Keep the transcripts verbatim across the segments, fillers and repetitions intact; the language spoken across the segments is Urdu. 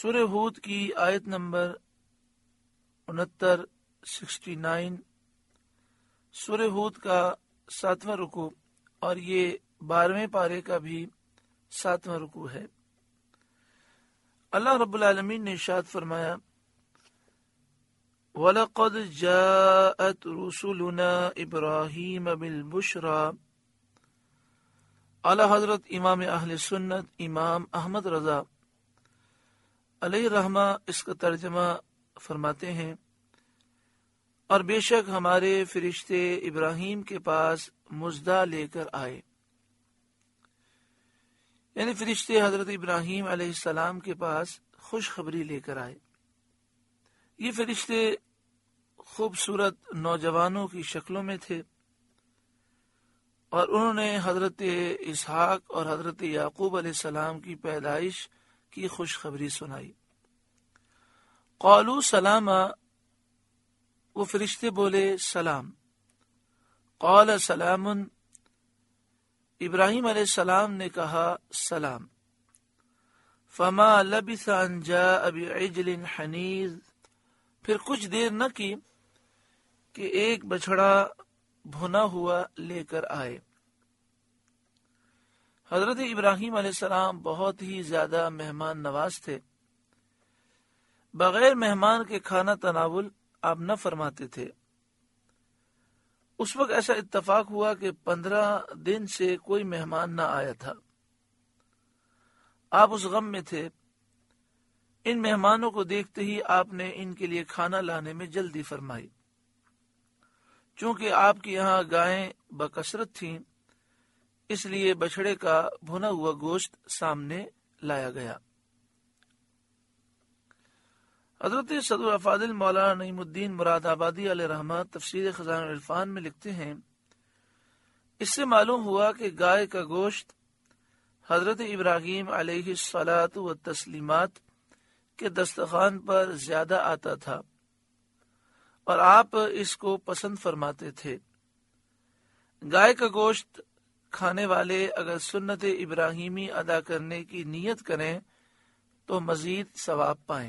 سورہ ہود کی آیت نمبر انہتر سکسٹی نائن سورہ ہود کا ساتواں رکوع اور یہ بارہویں پارے کا بھی ساتواں رکوع ہے۔ اللہ رب العالمین نے ارشاد فرمایا وَلَقَدْ جَاءَتْ رُسُلُنَا إِبْرَاهِيمَ بِالْبُشْرَى۔ اعلی حضرت امام اہل سنت امام احمد رضا علیہ رحمہ اس کا ترجمہ فرماتے ہیں، اور بے شک ہمارے فرشتے ابراہیم کے پاس مژدہ لے کر آئے، یعنی فرشتے حضرت ابراہیم علیہ السلام کے پاس خوشخبری لے کر آئے۔ یہ فرشتے خوبصورت نوجوانوں کی شکلوں میں تھے، اور انہوں نے حضرت اسحاق اور حضرت یعقوب علیہ السلام کی پیدائش کی خوشخبری سنائی۔ قالوا سلاما، وہ فرشتے بولے سلام۔ قال سلام، ابراہیم علیہ السلام نے کہا سلام۔ فما لبث ان جاء بعجل حنیذ، پھر کچھ دیر نہ کی کہ ایک بچڑا بھنا ہوا لے کر آئے۔ حضرت ابراہیم علیہ السلام بہت ہی زیادہ مہمان نواز تھے، بغیر مہمان کے کھانا تناول آپ نہ فرماتے تھے۔ اس وقت ایسا اتفاق ہوا کہ پندرہ دن سے کوئی مہمان نہ آیا تھا۔ آپ اس غم میں تھے۔ ان مہمانوں کو دیکھتے ہی آپ نے ان کے لیے کھانا لانے میں جلدی فرمائی۔ چونکہ آپ کے یہاں گائیں بکثرت تھیں، اس لیے بچڑے کا بھنا ہوا گوشت سامنے لایا گیا۔ حضرت صدر افاضل مولانا نعیم الدین مراد آبادی علیہ رحمہ تفسیر خزائن العرفان میں لکھتے ہیں، اس سے معلوم ہوا کہ گائے کا گوشت حضرت ابراہیم علیہ الصلاۃ والتسلیمات کے دسترخوان پر زیادہ آتا تھا، اور آپ اس کو پسند فرماتے تھے۔ گائے کا گوشت کھانے والے اگر سنت ابراہیمی ادا کرنے کی نیت کریں تو مزید ثواب پائیں۔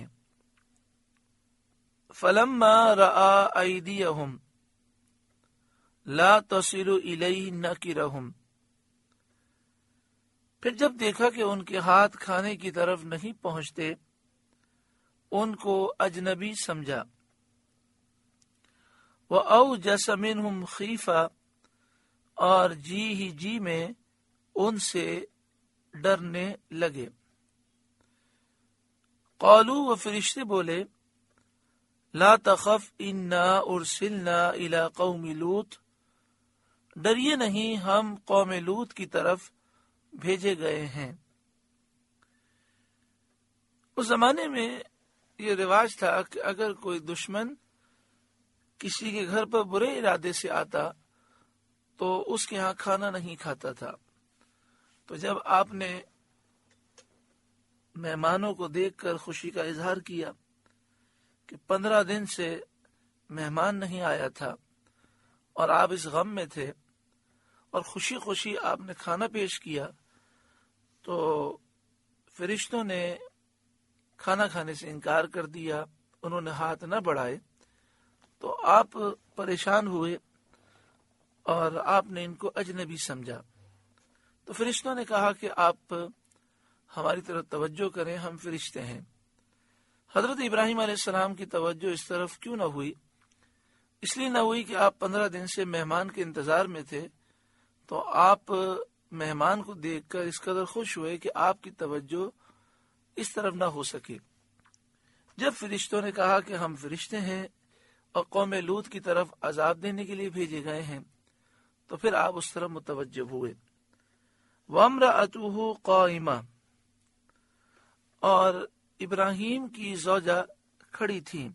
فَلَمَّا رَأَىٰ أَيْدِيَهُمْ لَا تَصِلُ إِلَيْهِ نَكِرَهُمْ، پھر جب دیکھا کہ ان کے ہاتھ کھانے کی طرف نہیں پہنچتے، ان کو اجنبی سمجھا۔ وَأَوْجَسَ مِنْهُمْ خِیفَةً، اور جی ہی جی میں ان سے ڈرنے لگے۔ قالوا، وہ فرشتے بولے لا تخف انا ارسلنا الى قوم لوط، ڈریے نہیں، ہم قوم لوط کی طرف بھیجے گئے ہیں۔ اس زمانے میں یہ رواج تھا کہ اگر کوئی دشمن کسی کے گھر پر برے ارادے سے آتا تو اس کے ہاں کھانا نہیں کھاتا تھا۔ تو جب آپ نے مہمانوں کو دیکھ کر خوشی کا اظہار کیا کہ پندرہ دن سے مہمان نہیں آیا تھا اور آپ اس غم میں تھے، اور خوشی خوشی آپ نے کھانا پیش کیا، تو فرشتوں نے کھانا کھانے سے انکار کر دیا، انہوں نے ہاتھ نہ بڑھائے۔ تو آپ پریشان ہوئے اور آپ نے ان کو اجنبی سمجھا۔ تو فرشتوں نے کہا کہ آپ ہماری طرف توجہ کریں، ہم فرشتے ہیں۔ حضرت ابراہیم علیہ السلام کی توجہ اس طرف کیوں نہ ہوئی؟ اس لیے نہ ہوئی کہ آپ پندرہ دن سے مہمان کے انتظار میں تھے، تو آپ مہمان کو دیکھ کر اس قدر خوش ہوئے کہ آپ کی توجہ اس طرف نہ ہو سکے۔ جب فرشتوں نے کہا کہ ہم فرشتے ہیں اور قوم لوط کی طرف عذاب دینے کے لیے بھیجے گئے ہیں، تو پھر آپ اس طرف متوجہ ہوئے۔ وَامْرَأَتُهُ قَائِمَةٌ، اور ابراہیم کی زوجہ کھڑی تھیں۔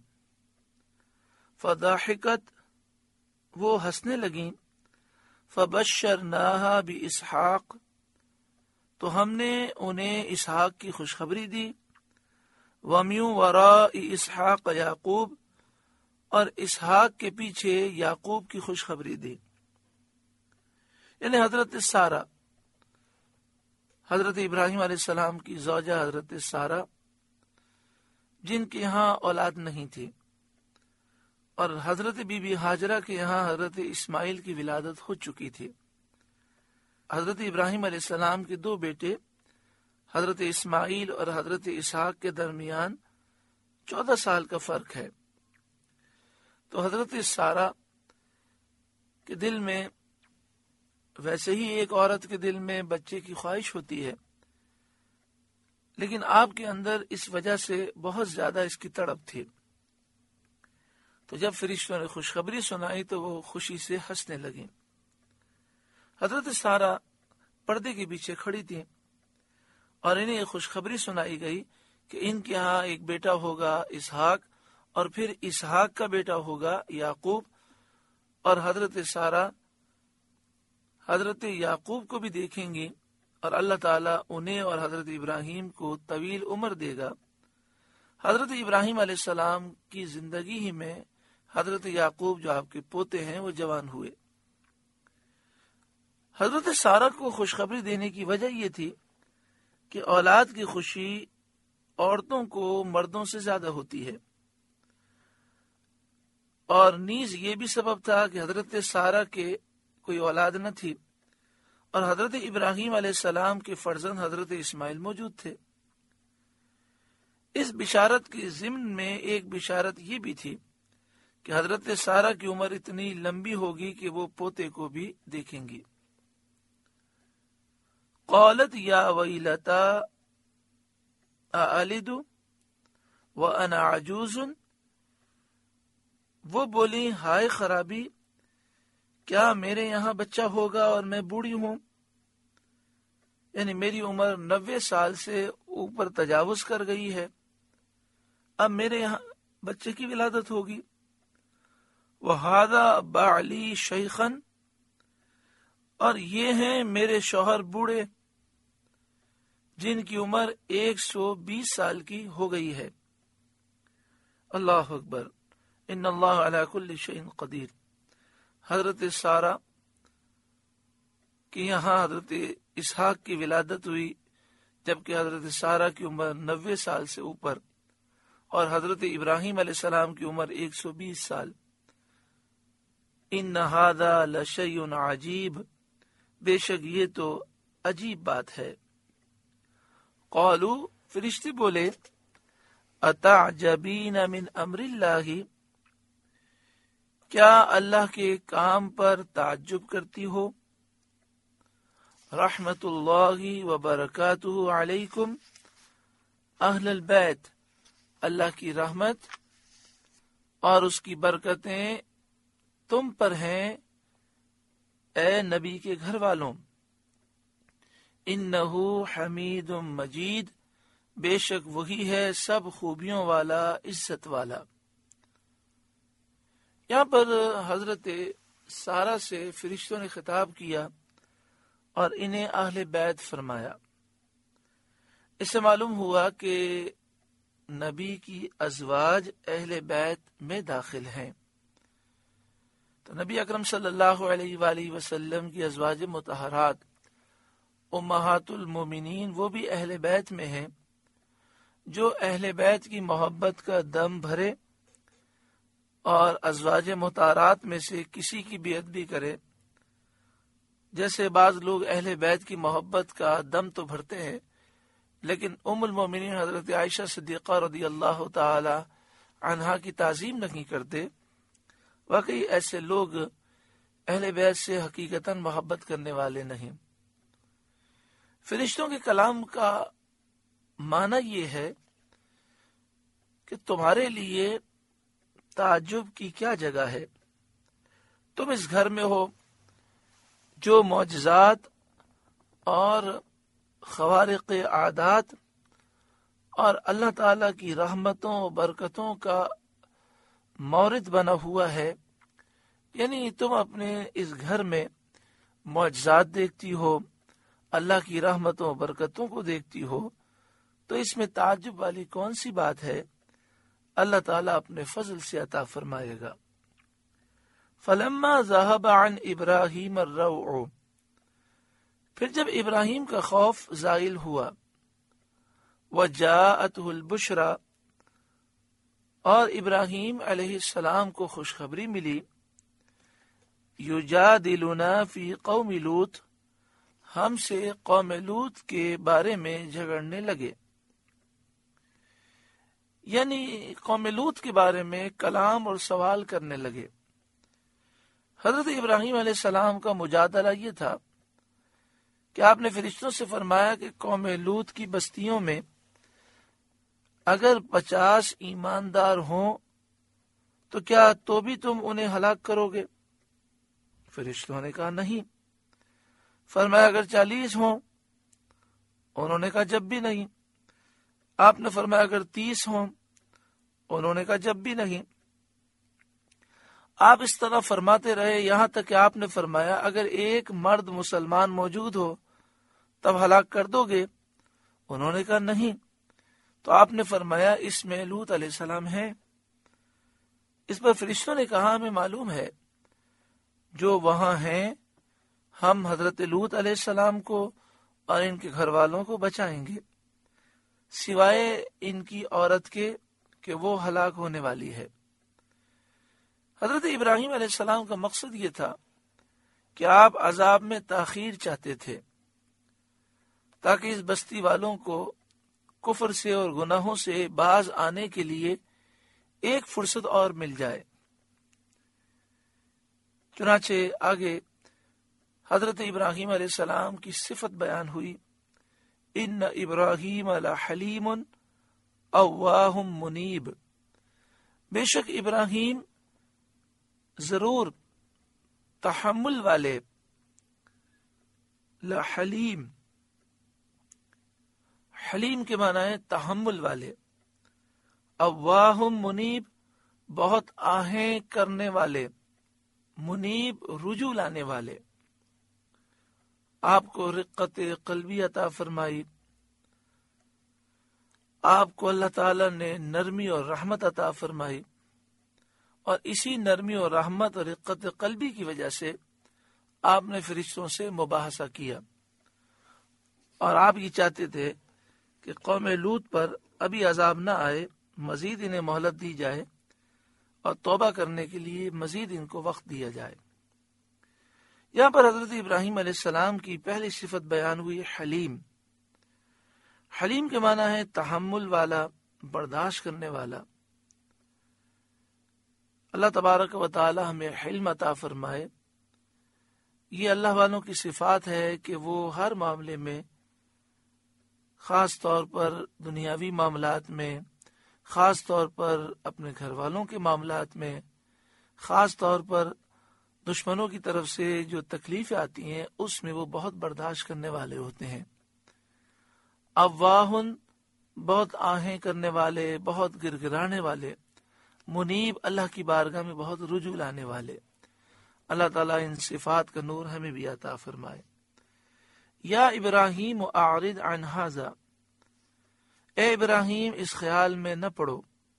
فضاحکت، وہ ہنسنے لگیں۔ فبشرناها باسحاق، تو ہم نے انہیں اسحاق کی خوشخبری دی۔ ومن وراء اسحاق یعقوب، اور اسحاق کے پیچھے یعقوب کی خوشخبری دی۔ یعنی حضرت سارہ، حضرت ابراہیم علیہ السلام کی زوجہ حضرت سارہ، جن کے یہاں اولاد نہیں تھی، اور حضرت بی بی ہاجرہ کے یہاں حضرت اسماعیل کی ولادت ہو چکی تھی۔ حضرت ابراہیم علیہ السلام کے دو بیٹے حضرت اسماعیل اور حضرت اسحاق کے درمیان چودہ سال کا فرق ہے، تو حضرت سارہ کے دل میں، ویسے ہی ایک عورت کے دل میں بچے کی خواہش ہوتی ہے، لیکن آپ کے اندر اس وجہ سے بہت زیادہ اس کی تڑپ تھی۔ تو جب فرشتوں نے خوشخبری سنائی تو وہ خوشی سے ہنسنے لگیں۔ حضرت سارہ پردے کے پیچھے کھڑی تھی اور انہیں یہ خوشخبری سنائی گئی کہ ان کے ہاں ایک بیٹا ہوگا اسحاق، اور پھر اسحاق کا بیٹا ہوگا یعقوب، اور حضرت سارہ حضرت یعقوب کو بھی دیکھیں گی، اور اللہ تعالیٰ انہیں اور حضرت ابراہیم کو طویل عمر دے گا۔ حضرت ابراہیم علیہ السلام کی زندگی ہی میں حضرت یعقوب جو آپ کے پوتے ہیں وہ جوان ہوئے۔ حضرت سارہ کو خوشخبری دینے کی وجہ یہ تھی کہ اولاد کی خوشی عورتوں کو مردوں سے زیادہ ہوتی ہے، اور نیز یہ بھی سبب تھا کہ حضرت سارہ کے کوئی اولاد نہ تھی، اور حضرت ابراہیم علیہ السلام کے فرزند حضرت اسماعیل موجود تھے۔ اس بشارت کی ضمن میں ایک بشارت یہ بھی تھی کہ حضرت سارہ کی عمر اتنی لمبی ہوگی کہ وہ پوتے کو بھی دیکھیں گی۔ قالت یا ویلتا االد وانا عجوز، وہ بولی ہائے خرابی، کیا میرے یہاں بچہ ہوگا اور میں بوڑھی ہوں؟ یعنی میری عمر نوے سال سے اوپر تجاوز کر گئی ہے، اب میرے یہاں بچے کی ولادت ہوگی۔ وہذا بعلی شیخن، اور یہ ہیں میرے شوہر بوڑھے جن کی عمر ایک سو بیس سال کی ہو گئی ہے۔ اللہ اکبر، ان اللہ علی کل شیء قدیر۔ حضرت سارہ کہ یہاں حضرت اسحاق کی ولادت ہوئی جبکہ حضرت سارہ کی عمر نوے سال سے اوپر اور حضرت ابراہیم علیہ السلام کی عمر ایک سو بیس سال۔ ان ھذا لشیء عجیب، بے شک یہ تو عجیب بات ہے۔ قالوا، فرشتے بولے، اتعجبین من امر اللہ، کیا اللہ کے کام پر تعجب کرتی ہو؟ رحمت اللہ وبرکاتہ علیکم اہل البیت، اللہ کی رحمت اور اس کی برکتیں تم پر ہیں اے نبی کے گھر والوں۔ انہو حمید مجید، بے شک وہی ہے سب خوبیوں والا، عزت والا۔ یہاں پر حضرت سارہ سے فرشتوں نے خطاب کیا اور انہیں اہل بیت فرمایا۔ اس سے معلوم ہوا کہ نبی کی ازواج اہل بیت میں داخل ہیں، تو نبی اکرم صلی اللہ علیہ وآلہ وسلم کی ازواج مطہرات امہات المومنین وہ بھی اہل بیت میں ہیں۔ جو اہل بیت کی محبت کا دم بھرے اور ازواج مطہرات میں سے کسی کی بے ادبی کرے، جیسے بعض لوگ اہل بیت کی محبت کا دم تو بھرتے ہیں لیکن ام المومنین حضرت عائشہ صدیقہ رضی اللہ تعالی عنہا کی تعظیم نہیں کرتے، واقعی ایسے لوگ اہل بیت سے حقیقتاً محبت کرنے والے نہیں۔ فرشتوں کے کلام کا معنی یہ ہے کہ تمہارے لیے تعجب کی کیا جگہ ہے، تم اس گھر میں ہو جو معجزات اور خوارق عادات اور اللہ تعالی کی رحمتوں و برکتوں کا مورد بنا ہوا ہے، یعنی تم اپنے اس گھر میں معجزات دیکھتی ہو، اللہ کی رحمتوں و برکتوں کو دیکھتی ہو، تو اس میں تعجب والی کون سی بات ہے؟ اللہ تعالیٰ اپنے فضل سے عطا فرمائے گا۔ فلما ذهب عن ابراہیم الروع، پھر جب ابراہیم کا خوف زائل ہوا، وجاءته البشرى، اور ابراہیم علیہ السلام کو خوشخبری ملی، یجادلنا فی قوم لوط، ہم سے قوم لوط کے بارے میں جھگڑنے لگے، یعنی قوم لوط کے بارے میں کلام اور سوال کرنے لگے۔ حضرت ابراہیم علیہ السلام کا مجادلہ یہ تھا کہ آپ نے فرشتوں سے فرمایا کہ قوم لوط کی بستیوں میں اگر پچاس ایماندار ہوں تو کیا تو بھی تم انہیں ہلاک کرو گے؟ فرشتوں نے کہا نہیں۔ فرمایا اگر چالیس ہوں؟ انہوں نے کہا جب بھی نہیں۔ آپ نے فرمایا اگر تیس ہوں؟ انہوں نے کہا جب بھی نہیں۔ آپ اس طرح فرماتے رہے یہاں تک کہ آپ نے فرمایا اگر ایک مرد مسلمان موجود ہو تب ہلاک کر دو گے؟ انہوں نے کہا نہیں۔ تو آپ نے فرمایا اس میں لوط علیہ السلام ہے۔ اس پر فرشتوں نے کہا ہمیں معلوم ہے جو وہاں ہیں ہم حضرت لوط علیہ السلام کو اور ان کے گھر والوں کو بچائیں گے سوائے ان کی عورت کے کہ وہ ہلاک ہونے والی ہے۔ حضرت ابراہیم علیہ السلام کا مقصد یہ تھا کہ آپ عذاب میں تاخیر چاہتے تھے تاکہ اس بستی والوں کو کفر سے اور گناہوں سے باز آنے کے لیے ایک فرصت اور مل جائے۔ چنانچہ آگے حضرت ابراہیم علیہ السلام کی صفت بیان ہوئی، ان ابراہیم لحلیم اواہ منیب، بے شک ابراہیم ضرور تحمل والے، لحلیم، حلیم کے معنی ہے تحمل والے، اواہ منیب بہت آہیں کرنے والے، منیب رجوع لانے والے۔ آپ کو رقت قلبی عطا فرمائی، آپ کو اللہ تعالی نے نرمی اور رحمت عطا فرمائی، اور اسی نرمی اور رحمت اور رقت قلبی کی وجہ سے آپ نے فرشتوں سے مباحثہ کیا، اور آپ یہ چاہتے تھے کہ قوم لوط پر ابھی عذاب نہ آئے، مزید انہیں مہلت دی جائے اور توبہ کرنے کے لیے مزید ان کو وقت دیا جائے۔ یہاں پر حضرت ابراہیم علیہ السلام کی پہلی صفت بیان ہوئی حلیم۔ حلیم کے معنی ہے تحمل والا، برداشت کرنے والا۔ اللہ تبارک و تعالی ہمیں حلم عطا فرمائے۔ یہ اللہ والوں کی صفات ہے کہ وہ ہر معاملے میں، خاص طور پر دنیاوی معاملات میں، خاص طور پر اپنے گھر والوں کے معاملات میں، خاص طور پر دشمنوں کی طرف سے جو تکلیفیں آتی ہیں اس میں وہ بہت برداشت کرنے والے ہوتے ہیں۔ اواہن بہت آہیں کرنے والے، بہت گر گرانے والے، منیب اللہ کی بارگاہ میں بہت رجوع لانے والے۔ اللہ تعالیٰ ان صفات کا نور ہمیں بھی عطا فرمائے۔ یا ابراہیم اعرض عن ھذا، اے ابراہیم اس خیال میں نہ پڑو،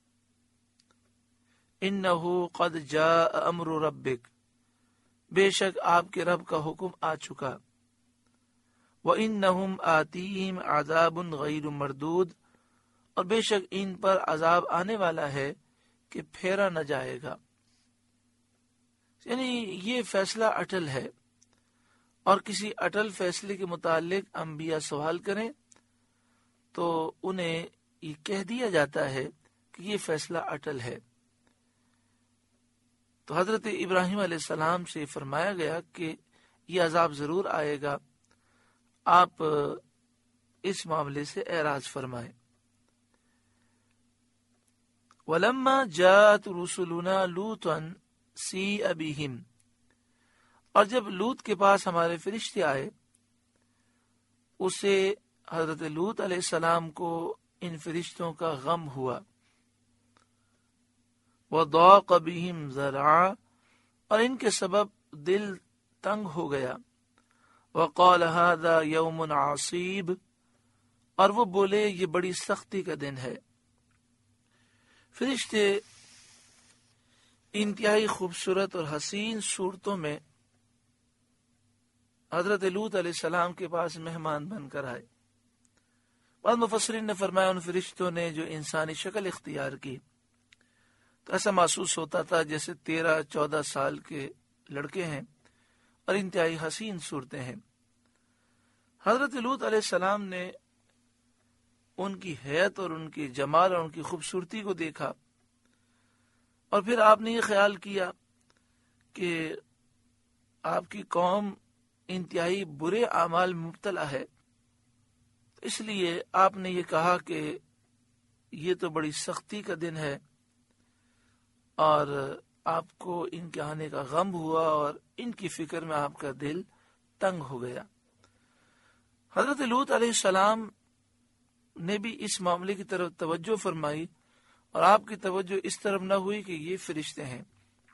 انہ قد جاء امر ربک، بے شک آپ کے رب کا حکم آ چکا، وَإِنَّهُمْ آتِيهِمْ عَذَابٌ غَيْرُ مَرْدُودٌ، اور بے شک ان پر عذاب آنے والا ہے کہ پھیرا نہ جائے گا۔ یعنی یہ فیصلہ اٹل ہے، اور کسی اٹل فیصلے کے متعلق انبیاء سوال کریں تو انہیں یہ کہہ دیا جاتا ہے کہ یہ فیصلہ اٹل ہے۔ تو حضرت ابراہیم علیہ السلام سے فرمایا گیا کہ یہ عذاب ضرور آئے گا، آپ اس معاملے سے اعراض فرمائیں۔ وَلَمَّا جَاءَتْ رُسُلُنَا لُوطًا سِیءَ بِهِمْ، اور جب لوط کے پاس ہمارے فرشتے آئے، اسے حضرت لوط علیہ السلام کو ان فرشتوں کا غم ہوا۔ وَضَاقَ بِهِمْ ذَرْعًا، اور ان کے سبب دل تنگ ہو گیا۔ وَقَالَ هَذَا يَوْمٌ عَصِیبٌ، اور وہ بولے یہ بڑی سختی کا دن ہے۔ فرشتے انتہائی خوبصورت اور حسین صورتوں میں حضرت لوط علیہ السلام کے پاس مہمان بن کر آئے۔ بعض مفسرین نے فرمایا ان فرشتوں نے جو انسانی شکل اختیار کی تو ایسا محسوس ہوتا تھا جیسے تیرہ چودہ سال کے لڑکے ہیں اور انتہائی حسین صورتیں ہیں۔ حضرت لوط علیہ السلام نے ان کی حیت اور ان کی جمال اور ان کی خوبصورتی کو دیکھا، اور پھر آپ نے یہ خیال کیا کہ آپ کی قوم انتہائی برے اعمال میں مبتلا ہے، اس لیے آپ نے یہ کہا کہ یہ تو بڑی سختی کا دن ہے، اور آپ کو ان کے آنے کا غم ہوا اور ان کی فکر میں آپ کا دل تنگ ہو گیا۔ حضرت لوط علیہ السلام نے بھی اس معاملے کی طرف توجہ فرمائی، اور آپ کی توجہ اس طرف نہ ہوئی کہ یہ فرشتے ہیں۔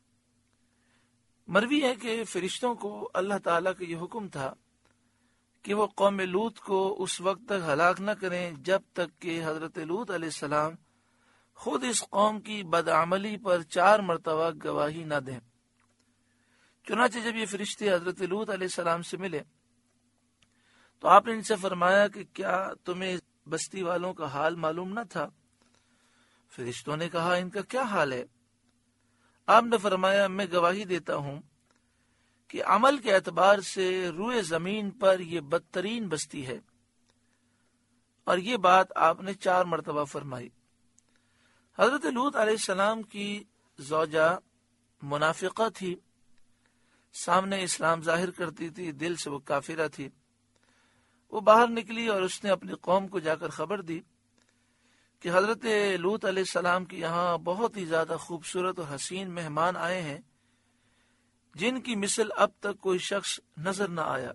مروی ہے کہ فرشتوں کو اللہ تعالیٰ کا یہ حکم تھا کہ وہ قوم لوط کو اس وقت تک ہلاک نہ کریں جب تک کہ حضرت لوط علیہ السلام خود اس قوم کی بدعملی پر چار مرتبہ گواہی نہ دیں۔ چنانچہ جب یہ فرشتے حضرت لوط علیہ السلام سے ملے تو آپ نے ان سے فرمایا کہ کیا تمہیں بستی والوں کا حال معلوم نہ تھا؟ فرشتوں نے کہا ان کا کیا حال ہے؟ آپ نے فرمایا میں گواہی دیتا ہوں کہ عمل کے اعتبار سے روئے زمین پر یہ بدترین بستی ہے، اور یہ بات آپ نے چار مرتبہ فرمائی۔ حضرت لوط علیہ السلام کی زوجہ منافقہ تھی، سامنے اسلام ظاہر کرتی تھی، دل سے وہ کافرہ تھی۔ وہ باہر نکلی اور اس نے اپنی قوم کو جا کر خبر دی کہ حضرت لوط علیہ السلام کے یہاں بہت ہی زیادہ خوبصورت اور حسین مہمان آئے ہیں جن کی مثل اب تک کوئی شخص نظر نہ آیا۔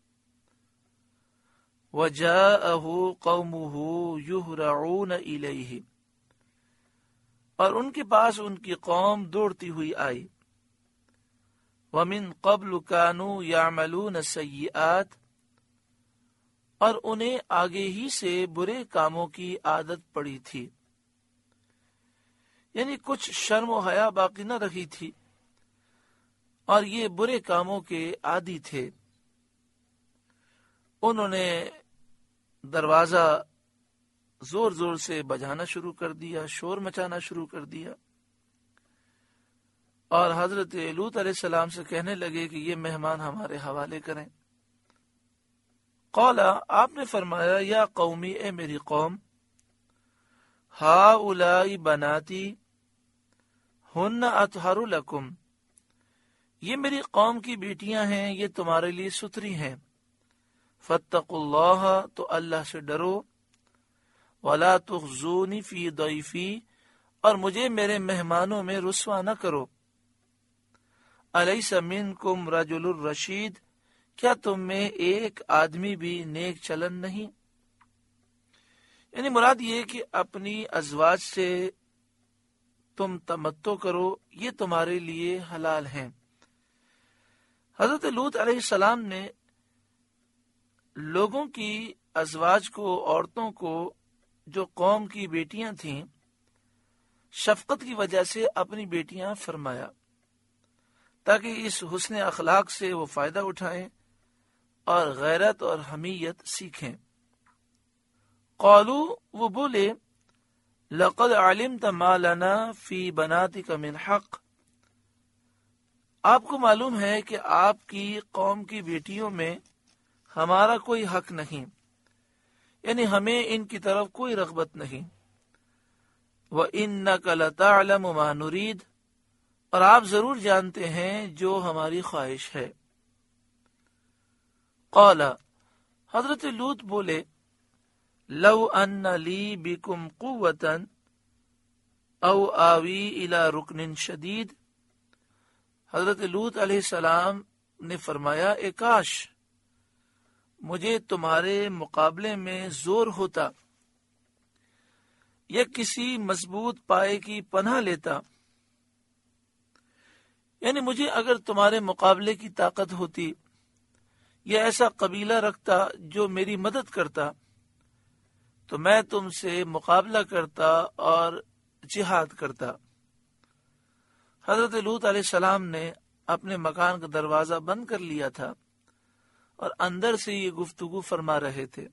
وَجَاءَهُ قَوْمُهُ يُهْرَعُونَ إِلَيْهِ، اور ان کے پاس ان کی قوم دوڑتی ہوئی آئی۔ وَمِن قَبْلُ كَانُوا يَعْمَلُونَ السَّيِّئَاتِ، اور انہیں آگے ہی سے برے کاموں کی عادت پڑی تھی، یعنی کچھ شرم و حیا باقی نہ رکھی تھی، اور یہ برے کاموں کے عادی تھے۔ انہوں نے دروازہ زور زور سے بجانا شروع کر دیا، شور مچانا شروع کر دیا، اور حضرت لوط علیہ السلام سے کہنے لگے کہ یہ مہمان ہمارے حوالے کریں۔ قولا، آپ نے فرمایا یا قومی، اے میری قوم، ہؤلاء بناتی ہن اطہر لکم، یہ میری قوم کی بیٹیاں ہیں، یہ تمہارے لیے ستری ہیں۔ فاتقوا اللہ، تو اللہ سے ڈرو۔ ولا تخزونی فی ضیفی، اور مجھے میرے مہمانوں میں رسوا نہ کرو۔ الیس منکم رجل الرشید، کیا تم میں ایک آدمی بھی نیک چلن نہیں؟ یعنی مراد یہ کہ اپنی ازواج سے تم تمتع کرو، یہ تمہارے لیے حلال ہیں۔ حضرت لوط علیہ السلام نے لوگوں کی ازواج کو، عورتوں کو جو قوم کی بیٹیاں تھیں، شفقت کی وجہ سے اپنی بیٹیاں فرمایا تاکہ اس حسن اخلاق سے وہ فائدہ اٹھائیں اور غیرت اور حمیت سیکھیں۔ قالو، وہ بولے، لقد علمت ما لنا فی بناتک من حق، آپ کو معلوم ہے کہ آپ کی قوم کی بیٹیوں میں ہمارا کوئی حق نہیں، یعنی ہمیں ان کی طرف کوئی رغبت نہیں۔ وَإِنَّكَ لَتَعْلَمُ مَا نُرِيدُ، اور آپ ضرور جانتے ہیں جو ہماری خواہش ہے۔ قال، حضرت لوط بولے، لو ان لی بکم قوتا او آوی الی رکن شدید، حضرت لوط علیہ السلام نے فرمایا، اے کاش مجھے تمہارے مقابلے میں زور ہوتا یا کسی مضبوط پائے کی پناہ لیتا، یعنی مجھے اگر تمہارے مقابلے کی طاقت ہوتی یا ایسا قبیلہ رکھتا جو میری مدد کرتا تو میں تم سے مقابلہ کرتا اور جہاد کرتا۔ حضرت لوط علیہ السلام نے اپنے مکان کا دروازہ بند کر لیا تھا اور اندر سے یہ گفتگو فرما رہے تھے۔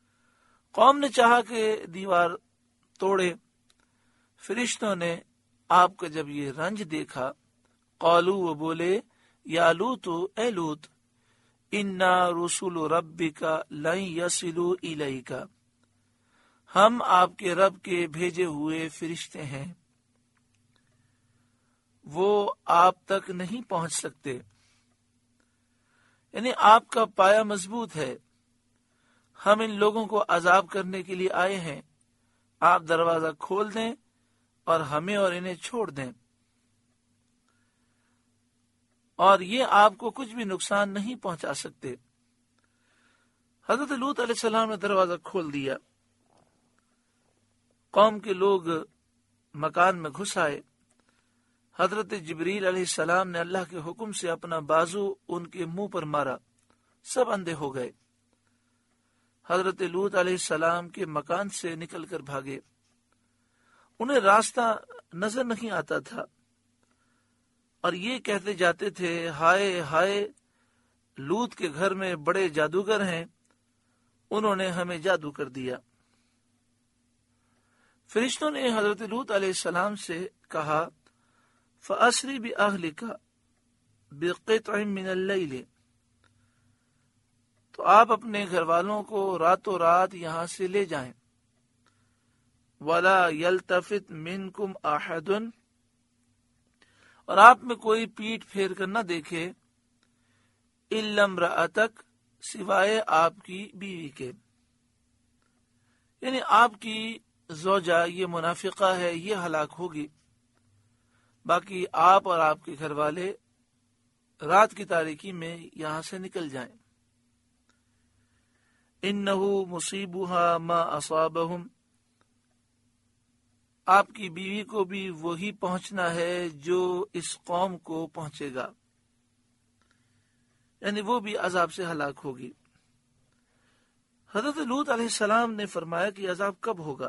قوم نے چاہا کہ دیوار توڑے، فرشتوں نے آپ کا جب یہ رنج دیکھا، قالو وہ بولے، یا لوط اے لوط، انا رسول ربک لن یصلوا الیک، ہم آپ کے رب کے بھیجے ہوئے فرشتے ہیں، وہ آپ تک نہیں پہنچ سکتے، یعنی آپ کا پایا مضبوط ہے، ہم ان لوگوں کو عذاب کرنے کے لیے آئے ہیں، آپ دروازہ کھول دیں اور ہمیں اور انہیں چھوڑ دیں، اور یہ آپ کو کچھ بھی نقصان نہیں پہنچا سکتے۔ حضرت لوط علیہ السلام نے دروازہ کھول دیا، قوم کے لوگ مکان میں گھس آئے، حضرت جبریل علیہ السلام نے اللہ کے حکم سے اپنا بازو ان کے منہ پر مارا، سب اندھے ہو گئے۔ حضرت لوط علیہ السلام کے مکان سے نکل کر بھاگے، انہیں راستہ نظر نہیں آتا تھا، اور یہ کہتے جاتے تھے، ہائے ہائے، لوط کے گھر میں بڑے جادوگر ہیں، انہوں نے ہمیں جادو کر دیا۔ فرشتوں نے حضرت لوط علیہ السلام سے کہا، فَأَسْرِ بِأَهْلِكَ بِقِطْعٍ مِّنَ اللَّيْلِ، تو آپ اپنے گھر والوں کو راتوں رات یہاں سے لے جائیں، وَلَا يَلْتَفِتْ مِنْكُمْ أَحَدٌ، اور آپ میں کوئی پیٹ پھیر کر نہ دیکھے، إِلَّا امْرَأَتَكَ، سوائے آپ کی بیوی کے، یعنی آپ کی زوجہ یہ منافقہ ہے، یہ ہلاک ہوگی، باقی آپ اور آپ کے گھر والے رات کی تاریکی میں یہاں سے نکل جائیں۔ إِنَّهُ مُصِيبُهَا مَا أَصَابَهُمْ، آپ کی بیوی کو بھی وہی پہنچنا ہے جو اس قوم کو پہنچے گا، یعنی وہ بھی عذاب سے ہلاک ہوگی۔ حضرت لوط علیہ السلام نے فرمایا کہ عذاب کب ہوگا؟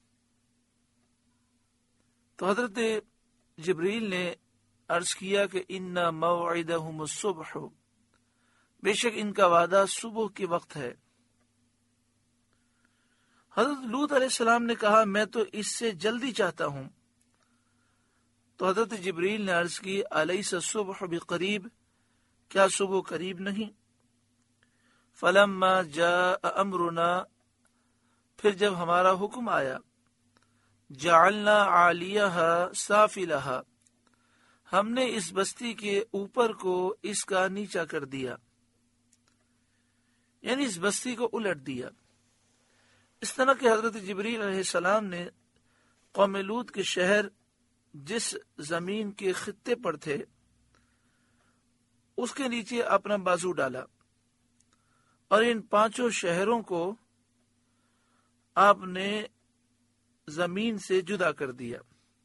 تو حضرت جبریل نے عرض کیا کہ ان موعدہم الصبح، بے شک ان کا وعدہ صبح کے وقت ہے۔ حضرت لوط علیہ السلام نے کہا، میں تو اس سے جلدی چاہتا ہوں۔ تو حضرت جبریل نے عرض کی، الیس الصبح بقریب، کیا صبح قریب نہیں؟ فلما جاء امرنا، پھر جب ہمارا حکم آیا، جعلنا عالیہا سافلہا، ہم نے اس بستی کے اوپر کو اس کا نیچا کر دیا، یعنی اس بستی کو الٹ دیا۔ اس طرح کہ حضرت جبریل علیہ السلام نے قوم لوط کے شہر جس زمین کے خطے پر تھے اس کے نیچے اپنا بازو ڈالا، اور ان پانچوں شہروں کو آپ نے زمین سے جدا کر دیا۔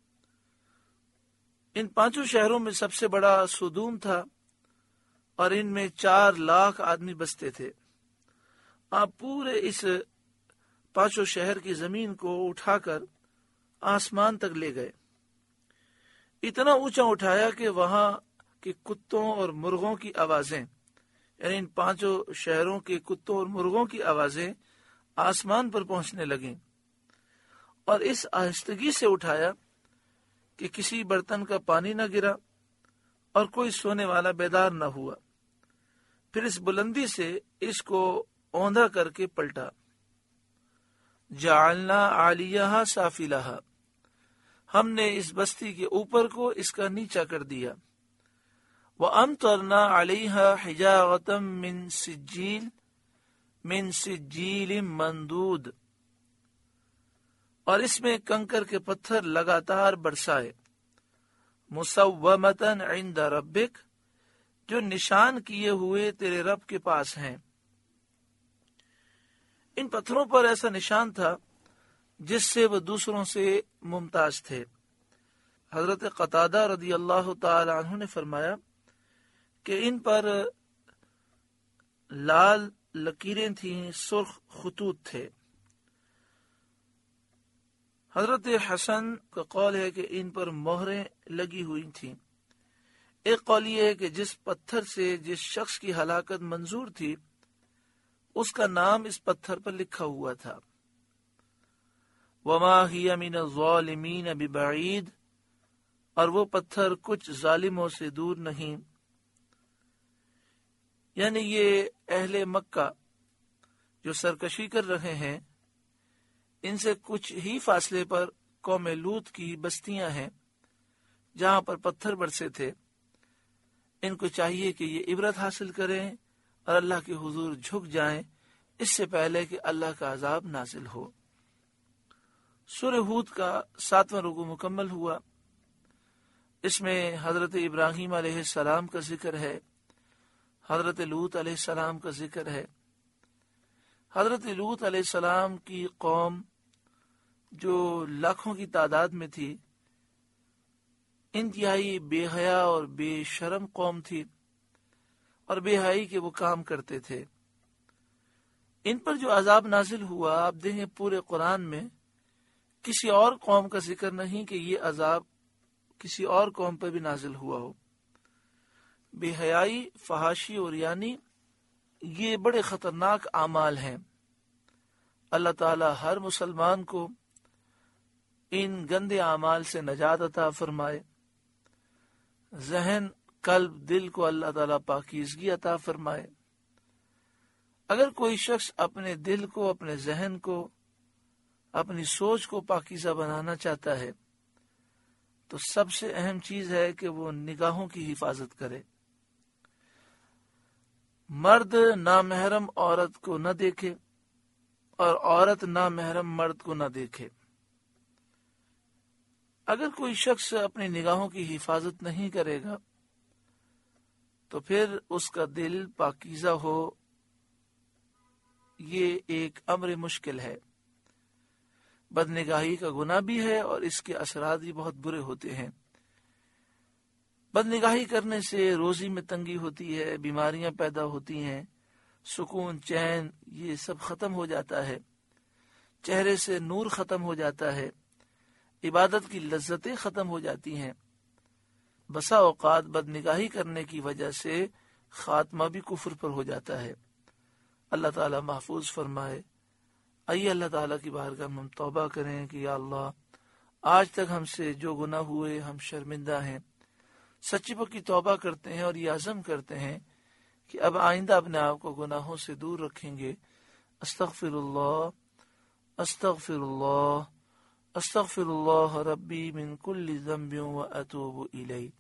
ان پانچوں شہروں میں سب سے بڑا سدوم تھا، اور ان میں چار لاکھ آدمی بستے تھے۔ آپ پورے اس پانچوں شہر کی زمین کو اٹھا کر آسمان تک لے گئے، اتنا اونچا اٹھایا کہ وہاں کے کتوں اور مرغوں کی آوازیں، یعنی ان پانچوں شہروں کے کتوں اور مرغوں کی آوازیں آسمان پر پہنچنے لگیں، اور اس آہستگی سے اٹھایا کہ کسی برتن کا پانی نہ گرا اور کوئی سونے والا بیدار نہ ہوا۔ پھر اس بلندی سے اس کو اوندھا کر کے پلٹا، جعلنا عالیہا سافلہا، ہم نے اس بستی کے اوپر کو اس کا نیچا کر دیا۔ وَأَمْطَرْنَا عَلَيْهَا حِجَارَةً مِّن سِجِّيلٍ مِّن سِجِّيلٍ مَّنْضُودٍ، اور اس میں کنکر کے پتھر لگاتار برسائے، مُصَوَّمَةً عِندَ رَبِّكَ، جو نشان کیے ہوئے تیرے رب کے پاس ہیں۔ ان پتھروں پر ایسا نشان تھا جس سے وہ دوسروں سے ممتاز تھے۔ حضرت قتادہ رضی اللہ تعالی عنہ نے فرمایا کہ ان پر لال لکیریں تھیں، سرخ خطوط تھے۔ حضرت حسن کا قول ہے کہ ان پر مہریں لگی ہوئی تھیں۔ ایک قول یہ ہے کہ جس پتھر سے جس شخص کی ہلاکت منظور تھی اس کا نام اس پتھر پر لکھا ہوا تھا۔ وما هي من الظالمین ببعید، اور وہ پتھر کچھ ظالموں سے دور نہیں. یعنی یہ اہل مکہ جو سرکشی کر رہے ہیں، ان سے کچھ ہی فاصلے پر قوم لوط کی بستیاں ہیں جہاں پر پتھر برسے تھے. ان کو چاہیے کہ یہ عبرت حاصل کریں اور اللہ کے حضور جھک جائیں اس سے پہلے کہ اللہ کا عذاب نازل ہو. سورہ ہود کا ساتواں رکوع مکمل ہوا. اس میں حضرت ابراہیم علیہ السلام کا ذکر ہے، حضرت لوط علیہ السلام کا ذکر ہے. حضرت لوط علیہ السلام کی قوم جو لاکھوں کی تعداد میں تھی، انتہائی بے حیا اور بے شرم قوم تھی اور بے حیائی کے وہ کام کرتے تھے. ان پر جو عذاب نازل ہوا، آپ دیکھیں پورے قرآن میں کسی اور قوم کا ذکر نہیں کہ یہ عذاب کسی اور قوم پر بھی نازل ہوا ہو. بے حیائی، فحاشی اور یعنی یہ بڑے خطرناک اعمال ہیں. اللہ تعالی ہر مسلمان کو ان گندے اعمال سے نجات عطا فرمائے. ذہن، قلب، دل کو اللہ تعالی پاکیزگی عطا فرمائے. اگر کوئی شخص اپنے دل کو، اپنے ذہن کو، اپنی سوچ کو پاکیزہ بنانا چاہتا ہے تو سب سے اہم چیز ہے کہ وہ نگاہوں کی حفاظت کرے. مرد نامحرم عورت کو نہ دیکھے اور عورت نامحرم مرد کو نہ دیکھے. اگر کوئی شخص اپنی نگاہوں کی حفاظت نہیں کرے گا تو پھر اس کا دل پاکیزہ ہو، یہ ایک امر مشکل ہے. بدنگاہی کا گناہ بھی ہے اور اس کے اثرات بھی بہت برے ہوتے ہیں. بدنگاہی کرنے سے روزی میں تنگی ہوتی ہے، بیماریاں پیدا ہوتی ہیں، سکون، چین یہ سب ختم ہو جاتا ہے، چہرے سے نور ختم ہو جاتا ہے، عبادت کی لذتیں ختم ہو جاتی ہیں. بسا اوقات بدنگاہی کرنے کی وجہ سے خاتمہ بھی کفر پر ہو جاتا ہے. اللہ تعالی محفوظ فرمائے. آئیے اللہ تعالیٰ کی بارگاہ میں ہم توبہ کریں کہ یا اللہ، آج تک ہم سے جو گناہ ہوئے ہم شرمندہ ہیں. سچی پکی توبہ کرتے ہیں اور یہ عزم کرتے ہیں کہ اب آئندہ اپنے آپ کو گناہوں سے دور رکھیں گے. استغفر اللہ استغفر اللہ استغفر اللہ ربی من کل ذنب و اتوب الیہ.